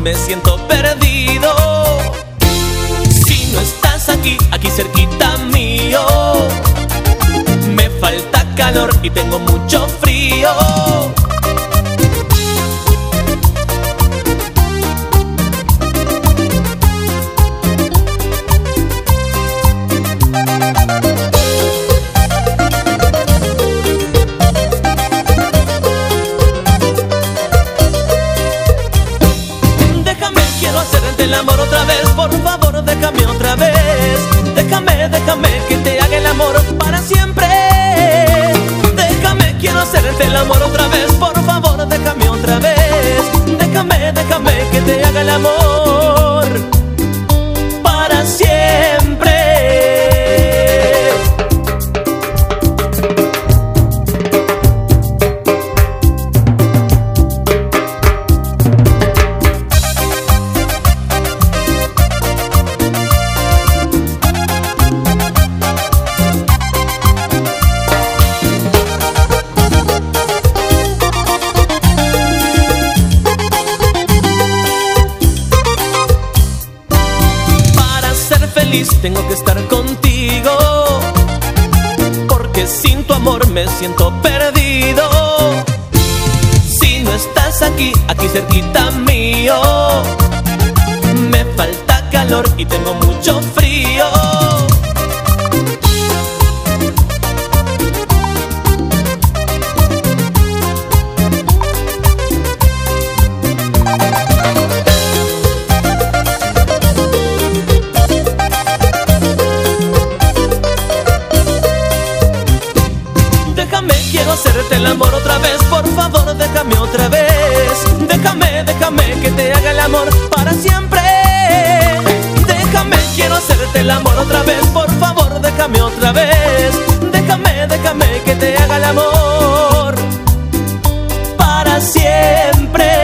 me siento perdido. Si no estás aquí, aquí cerquita mío, me falta calor y tengo mucho frío. El amor otra vez, por favor, déjame otra vez. Déjame que te haga el amor para siempre. Déjame, quiero hacerte el amor otra vez, por favor, déjame otra vez. Déjame que te haga el amor para siempre. Tengo que estar contigo, porque sin tu amor me siento perdido. Si no estás aquí, aquí cerquita mío, me falta calor y tengo mucho frío. Quiero hacerte el amor otra vez, por favor, déjame otra vez. Déjame que te haga el amor para siempre. Déjame, quiero hacerte el amor otra vez, por favor, déjame otra vez. Déjame que te haga el amor para siempre.